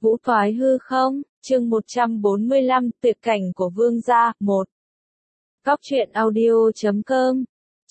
Vũ thoái hư không, chương 145, tuyệt cảnh của vương gia, 1. Góc truyện audio.com.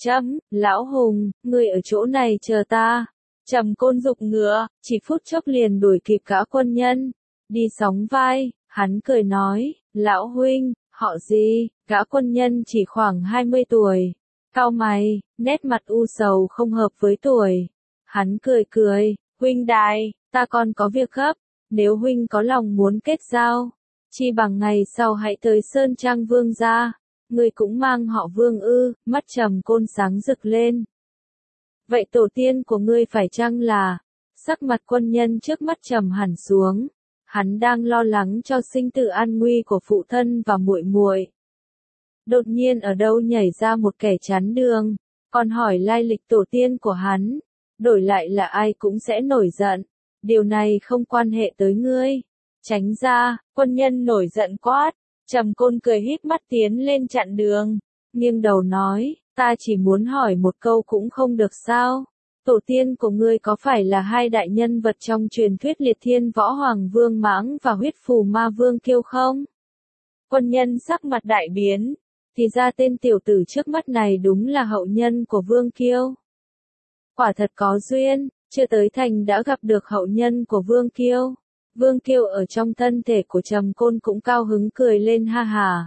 Lão Hùng, ngươi ở chỗ này chờ ta. Trầm Côn giục ngựa, chỉ phút chốc liền đuổi kịp Gã Quân Nhân. Đi sóng vai, hắn cười nói, lão huynh, họ gì? Gã Quân Nhân chỉ khoảng 20 tuổi. Cau mày, nét mặt u sầu không hợp với tuổi. Hắn cười, huynh đài, ta còn có việc gấp. Nếu huynh có lòng muốn kết giao, chi bằng ngày sau hãy tới Sơn Trang Vương gia. Ngươi cũng mang họ Vương ư? Mắt Trầm Côn sáng rực lên. Vậy tổ tiên của ngươi phải chăng là? Sắc mặt Quân Nhân trước mắt trầm hẳn xuống. Hắn đang lo lắng cho sinh tử an nguy của phụ thân và muội muội. Đột nhiên ở đâu nhảy ra một kẻ chắn đường, còn hỏi lai lịch tổ tiên của hắn. Đổi lại là ai cũng sẽ nổi giận. Điều này không quan hệ tới ngươi. Tránh ra, Quân Nhân nổi giận quát. Trầm Côn cười híp mắt tiến lên chặn đường. Nghiêng đầu nói, ta chỉ muốn hỏi một câu cũng không được sao? Tổ tiên của ngươi có phải là hai đại nhân vật trong truyền thuyết Liệt Thiên Võ Hoàng Vương Mãng và Huyết Phù Ma Vương Kiêu không? Quân Nhân sắc mặt đại biến. Thì ra tên tiểu tử trước mắt này đúng là hậu nhân của Vương Kiêu. Quả thật có duyên, chưa tới thành đã gặp được hậu nhân của Vương Kiêu. Vương Kiêu ở trong thân thể của Trầm Côn cũng cao hứng cười lên ha hà.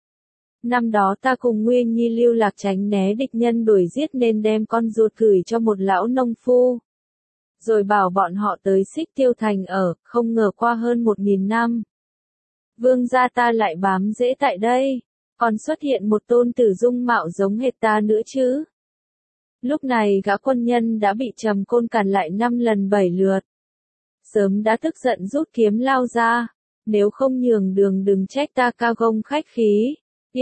Năm đó ta cùng Nguyên Nhi lưu lạc tránh né địch nhân đuổi giết nên đem con ruột gửi cho một lão nông phu. Rồi bảo bọn họ tới Xích Tiêu Thành ở, không ngờ qua hơn 1000 năm. Vương gia ta lại bám rễ tại đây, còn xuất hiện một tôn tử dung mạo giống hệt ta nữa chứ. Lúc này Gã Quân Nhân đã bị Trầm Côn cản lại 5 lần 7 lượt. Sớm đã tức giận rút kiếm lao ra. Nếu không nhường đường đừng trách ta cao gông khách khí.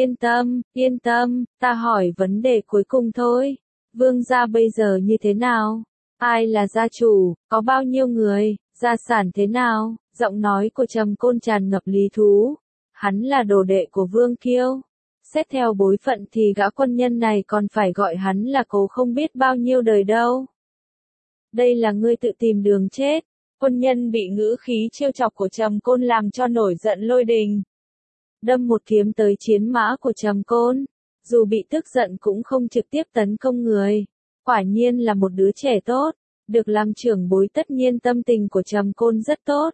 Yên tâm, ta hỏi vấn đề cuối cùng thôi. Vương gia bây giờ như thế nào? Ai là gia chủ, có bao nhiêu người, gia sản thế nào? Giọng nói của Trầm Côn tràn ngập lý thú. Hắn là đồ đệ của Vương Kiêu. Xét theo bối phận thì Gã Quân Nhân này còn phải gọi hắn là cố không biết bao nhiêu đời đâu. Đây là ngươi tự tìm đường chết. Quân Nhân bị ngữ khí trêu chọc của Trầm Côn làm cho nổi giận lôi đình. Đâm một kiếm tới chiến mã của Trầm Côn. Dù bị tức giận cũng không trực tiếp tấn công người. Quả nhiên là một đứa trẻ tốt. Được làm trưởng bối tất nhiên tâm tình của Trầm Côn rất tốt.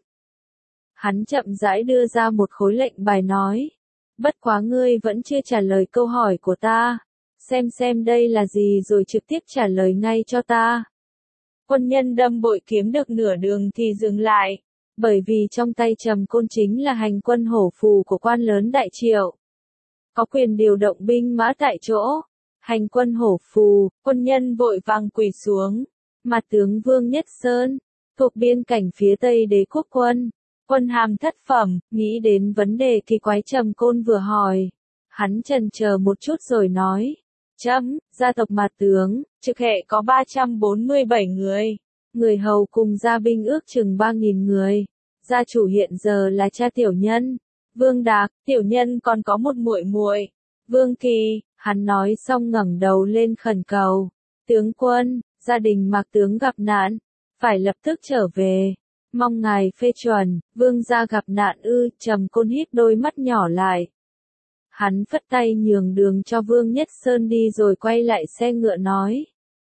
Hắn chậm rãi đưa ra một khối lệnh bài nói. Bất quá ngươi vẫn chưa trả lời câu hỏi của ta. Xem đây là gì rồi trực tiếp trả lời ngay cho ta. Quân Nhân đâm bội kiếm được nửa đường thì dừng lại. Bởi vì trong tay Trầm Côn chính là hành quân hổ phù của quan lớn Đại Triệu. Có quyền điều động binh mã tại chỗ. Hành quân hổ phù, Quân Nhân vội vàng quỳ xuống. Mặt tướng Vương Nhất Sơn, thuộc biên cảnh phía Tây Đế quốc quân. Quân hàm thất phẩm, nghĩ đến vấn đề kỳ quái Trầm Côn vừa hỏi. Hắn chần chờ một chút rồi nói. Gia tộc mặt tướng, trực hệ có 347 người. Người hầu cùng gia binh ước chừng 3000 người. Gia chủ hiện giờ là cha tiểu nhân. Vương Đạc, tiểu nhân còn có một muội muội. Vương Kỳ, hắn nói xong ngẩng đầu lên khẩn cầu. Tướng quân, gia đình Mạc tướng gặp nạn. Phải lập tức trở về. Mong ngài phê chuẩn, vương gia gặp nạn ư? Trầm Côn híp đôi mắt nhỏ lại. Hắn phất tay nhường đường cho Vương Nhất Sơn đi rồi quay lại xe ngựa nói.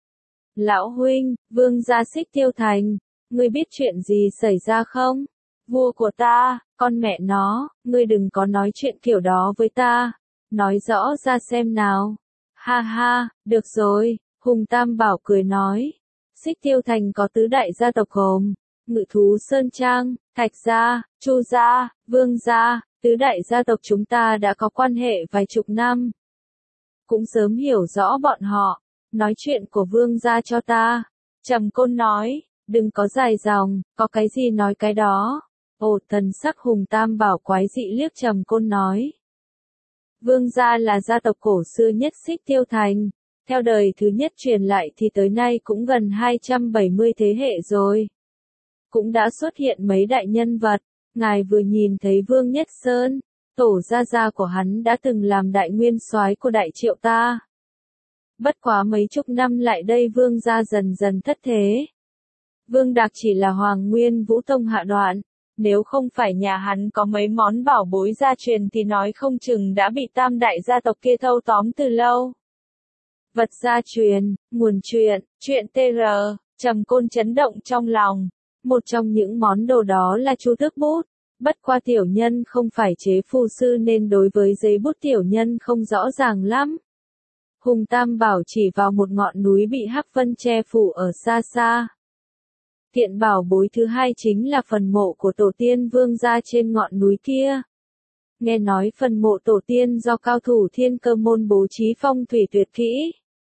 Lão huynh, vương gia Xích Tiêu Thành, ngươi biết chuyện gì xảy ra không? Vua của ta, con mẹ nó, ngươi đừng có nói chuyện kiểu đó với ta. Nói rõ ra xem nào. Ha ha, được rồi, Hùng Tam Bảo cười nói. Xích Tiêu Thành có tứ đại gia tộc gồm. Ngự thú Sơn Trang, Thạch Gia, Chu Gia, Vương Gia, tứ đại gia tộc chúng ta đã có quan hệ vài chục năm. Cũng sớm hiểu rõ bọn họ. Nói chuyện của Vương Gia cho ta. Trầm Côn nói, đừng có dài dòng, có cái gì nói cái đó. Ồ, thần sắc Hùng Tam Bảo quái dị liếc Trầm Côn nói. Vương Gia là gia tộc cổ xưa nhất Xích Tiêu Thành. Theo đời thứ nhất truyền lại thì tới nay cũng gần 270 thế hệ rồi. Cũng đã xuất hiện mấy đại nhân vật. Ngài vừa nhìn thấy Vương Nhất Sơn, tổ gia của hắn đã từng làm đại nguyên soái của Đại Triệu ta. Bất quá mấy chục năm lại đây Vương gia dần dần thất thế. Vương Đạc chỉ là Hoàng Nguyên Vũ Tông hạ đoạn, Nếu không phải nhà hắn có mấy món bảo bối gia truyền thì nói không chừng đã bị tam đại gia tộc kia thâu tóm từ lâu. Vật gia truyền, nguồn chuyện TR, Trầm Côn chấn động trong lòng. Một trong những món đồ đó là chu tước bút. Bất qua tiểu nhân không phải chế phù sư nên đối với giấy bút tiểu nhân không rõ ràng lắm. Hùng Tam Bảo chỉ vào một ngọn núi bị hắc vân che phủ ở xa xa. Kiện bảo bối thứ hai chính là phần mộ của tổ tiên Vương gia trên ngọn núi kia. Nghe nói phần mộ tổ tiên do cao thủ Thiên Cơ môn bố trí phong thủy tuyệt kỹ.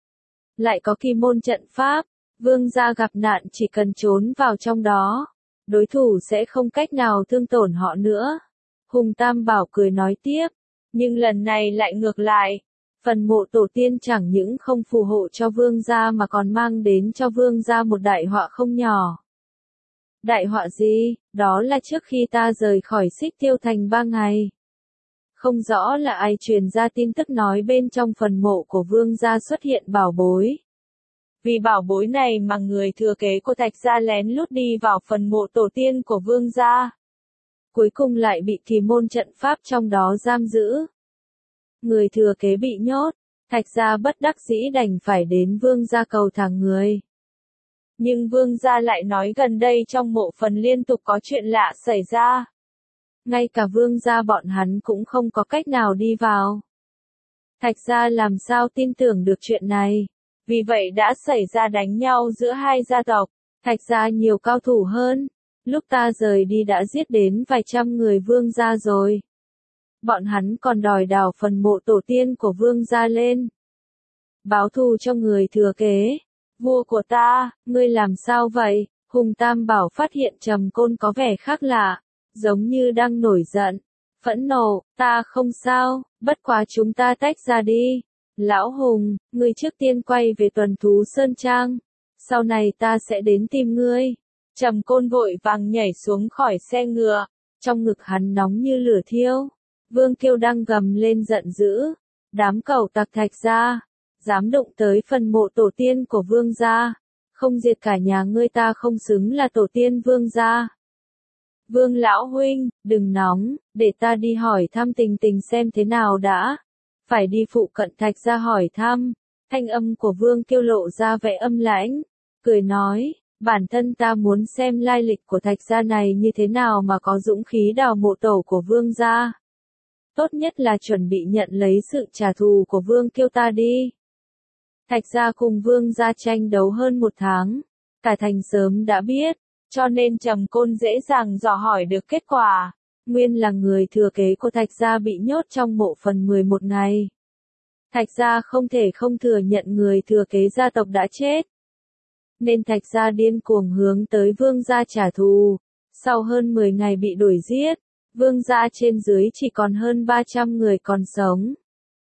Lại có kỳ môn trận pháp, Vương gia gặp nạn chỉ cần trốn vào trong đó, đối thủ sẽ không cách nào thương tổn họ nữa. Hùng Tam Bảo cười nói tiếp, nhưng lần này lại ngược lại. Phần mộ tổ tiên chẳng những không phù hộ cho vương gia mà còn mang đến cho vương gia một đại họa không nhỏ. Đại họa gì? Đó là trước khi ta rời khỏi Xích Tiêu Thành 3 ngày. Không rõ là ai truyền ra tin tức nói bên trong phần mộ của vương gia xuất hiện bảo bối. Vì bảo bối này mà người thừa kế của Thạch gia lén lút đi vào phần mộ tổ tiên của vương gia. Cuối cùng lại bị kỳ môn trận pháp trong đó giam giữ. Người thừa kế bị nhốt, Thạch gia bất đắc dĩ đành phải đến vương gia cầu thả người. Nhưng vương gia lại nói gần đây trong mộ phần liên tục có chuyện lạ xảy ra. Ngay cả vương gia bọn hắn cũng không có cách nào đi vào. Thạch gia làm sao tin tưởng được chuyện này, vì vậy đã xảy ra đánh nhau giữa hai gia tộc. Thạch gia nhiều cao thủ hơn, lúc ta rời đi đã giết đến vài trăm người vương gia rồi. Bọn hắn còn đòi đào phần mộ tổ tiên của vương gia lên. Báo thù cho người thừa kế. Vua của ta, ngươi làm sao vậy? Hùng Tam Bảo phát hiện Trầm Côn có vẻ khác lạ, giống như đang nổi giận, phẫn nộ, ta không sao, bất quá chúng ta tách ra đi. Lão Hùng, ngươi trước tiên quay về Tuần Thú Sơn Trang, sau này ta sẽ đến tìm ngươi. Trầm Côn vội vàng nhảy xuống khỏi xe ngựa, trong ngực hắn nóng như lửa thiêu. Vương Kiêu đang gầm lên giận dữ, đám cẩu tặc Thạch gia, dám đụng tới phần mộ tổ tiên của vương gia, không diệt cả nhà ngươi ta không xứng là tổ tiên vương gia. Vương lão huynh, đừng nóng, để ta đi hỏi thăm tình tình xem thế nào đã. Phải đi phụ cận Thạch gia hỏi thăm. Thanh âm của Vương Kiêu lộ ra vẻ âm lãnh, cười nói, bản thân ta muốn xem lai lịch của Thạch gia này như thế nào mà có dũng khí đào mộ tổ của vương gia. Tốt nhất là chuẩn bị nhận lấy sự trả thù của Vương Kiêu ta đi. Thạch gia cùng vương gia tranh đấu hơn 1 tháng, cả thành sớm đã biết, cho nên Trầm Côn dễ dàng dò hỏi được kết quả. Nguyên là người thừa kế của Thạch gia bị nhốt trong mộ phần 11 ngày. Thạch gia không thể không thừa nhận người thừa kế gia tộc đã chết. Nên Thạch gia điên cuồng hướng tới vương gia trả thù. Sau hơn 10 ngày bị đuổi giết, vương gia trên dưới chỉ còn hơn 300 người còn sống.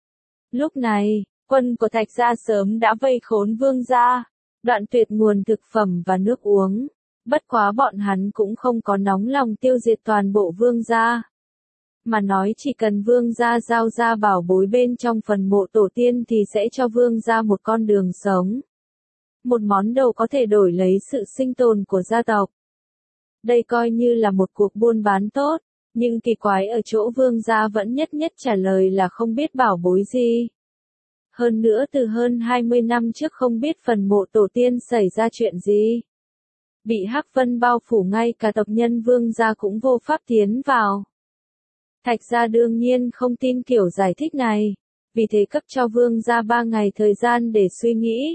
Lúc này, quân của Thạch gia sớm đã vây khốn vương gia, đoạn tuyệt nguồn thực phẩm và nước uống. Bất quá bọn hắn cũng không có nóng lòng tiêu diệt toàn bộ vương gia. Mà nói chỉ cần vương gia giao ra bảo bối bên trong phần mộ tổ tiên thì sẽ cho vương gia một con đường sống. Một món đồ có thể đổi lấy sự sinh tồn của gia tộc. Đây coi như là một cuộc buôn bán tốt, nhưng kỳ quái ở chỗ vương gia vẫn nhất nhất trả lời là không biết bảo bối gì. Hơn nữa từ hơn 20 năm trước không biết phần mộ tổ tiên xảy ra chuyện gì. Bị hắc vân bao phủ ngay cả tộc nhân vương gia cũng vô pháp tiến vào. Thạch gia đương nhiên không tin kiểu giải thích này, vì thế cấp cho vương gia 3 ngày thời gian để suy nghĩ.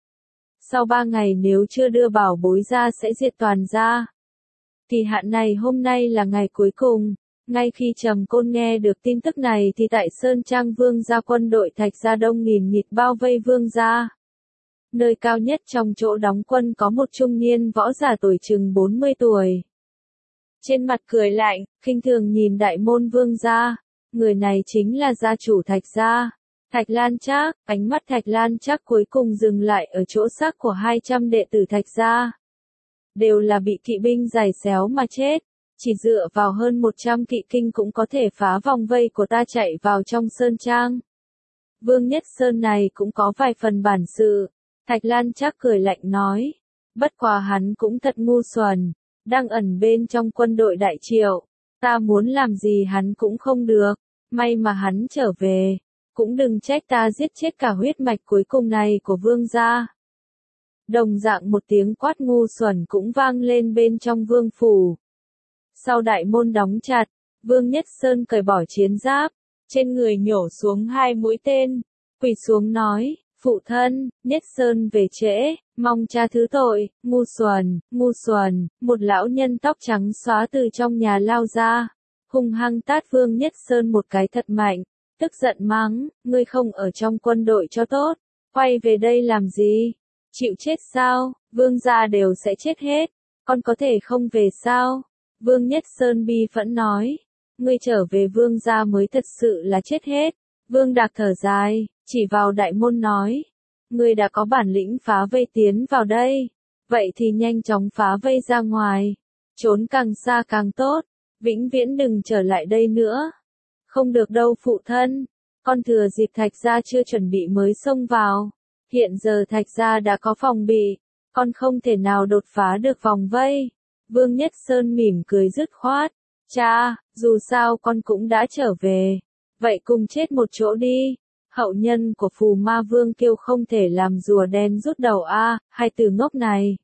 Sau 3 ngày nếu chưa đưa bảo bối ra sẽ diệt toàn gia. Thì hạn này hôm nay là ngày cuối cùng. Ngay khi Trầm Côn nghe được tin tức này thì tại Sơn Trang vương gia quân đội Thạch gia đông nghìn nghịt bao vây vương gia. Nơi cao nhất trong chỗ đóng quân có một trung niên võ giả tuổi chừng 40 tuổi. Trên mặt cười lạnh, khinh thường nhìn đại môn vương gia. Người này chính là gia chủ Thạch gia, Thạch Lan Trác. Ánh mắt Thạch Lan Trác cuối cùng dừng lại ở chỗ xác của 200 đệ tử Thạch gia. Đều là bị kỵ binh giày xéo mà chết. Chỉ dựa vào hơn 100 kỵ kinh cũng có thể phá vòng vây của ta chạy vào trong sơn trang. Vương Nhất Sơn này cũng có vài phần bản sự. Thạch Lan Trác cười lạnh nói. Bất quá hắn cũng thật ngu xuẩn. đang ẩn bên trong quân đội Đại Triệu. Ta muốn làm gì hắn cũng không được, may mà hắn trở về, cũng đừng trách ta giết chết cả huyết mạch cuối cùng này của vương gia. Đồng dạng một tiếng quát ngu xuẩn cũng vang lên bên trong vương phủ. Sau đại môn đóng chặt, Vương Nhất Sơn cởi bỏ chiến giáp, trên người nhổ xuống 2 mũi tên, quỳ xuống nói, phụ thân, Nhất Sơn về trễ, mong cha thứ tội, ngu xuẩn, một lão nhân tóc trắng xóa từ trong nhà lao ra, hung hăng tát Vương Nhất Sơn một cái thật mạnh, tức giận mắng, ngươi không ở trong quân đội cho tốt, quay về đây làm gì? Chịu chết sao? Vương gia đều sẽ chết hết, con có thể không về sao? Vương Nhất Sơn bi phẫn nói, ngươi trở về vương gia mới thật sự là chết hết. Vương Đạc thở dài, chỉ vào đại môn nói, ngươi đã có bản lĩnh phá vây tiến vào đây, vậy thì nhanh chóng phá vây ra ngoài, trốn càng xa càng tốt, vĩnh viễn đừng trở lại đây nữa. Không được đâu phụ thân, con thừa dịp Thạch gia chưa chuẩn bị mới xông vào, hiện giờ Thạch gia đã có phòng bị, con không thể nào đột phá được vòng vây. Vương Nhất Sơn mỉm cười dứt khoát, cha, dù sao con cũng đã trở về, vậy cùng chết một chỗ đi. Hậu nhân của Phù Ma Vương Kiêu không thể làm rùa đen rút đầu a, hai từ ngốc này.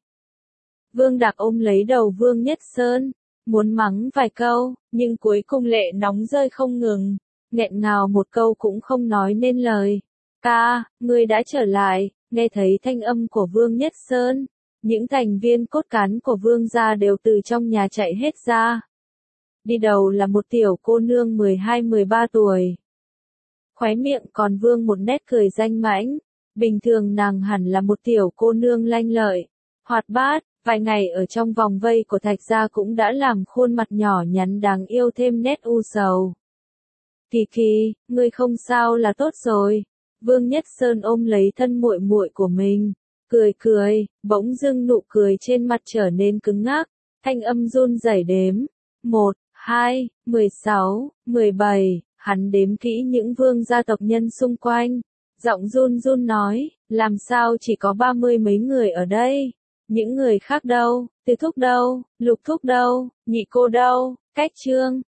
Vương Đạc ôm lấy đầu Vương Nhất Sơn, muốn mắng vài câu, nhưng cuối cùng lệ nóng rơi không ngừng, nghẹn ngào một câu cũng không nói nên lời. Ca, ngươi đã trở lại, nghe thấy thanh âm của Vương Nhất Sơn, những thành viên cốt cán của Vương gia đều từ trong nhà chạy hết ra. Đi đầu là một tiểu cô nương 12-13 tuổi. Khóe miệng còn vương một nét cười danh mãnh, bình thường nàng hẳn là một tiểu cô nương lanh lợi, hoạt bát, vài ngày ở trong vòng vây của Thạch gia cũng đã làm khuôn mặt nhỏ nhắn đáng yêu thêm nét u sầu. Kỳ kỳ, ngươi không sao là tốt rồi. Vương Nhất Sơn ôm lấy thân muội muội của mình, cười, bỗng dưng nụ cười trên mặt trở nên cứng ngắc, thanh âm run rẩy đếm, 1, 2, 16, 17, hắn đếm kỹ những vương gia tộc nhân xung quanh, giọng run nói, làm sao chỉ có 30 mấy người ở đây, những người khác đâu, Tư thúc đâu, Lục thúc đâu, nhị cô đâu, Cách Trương,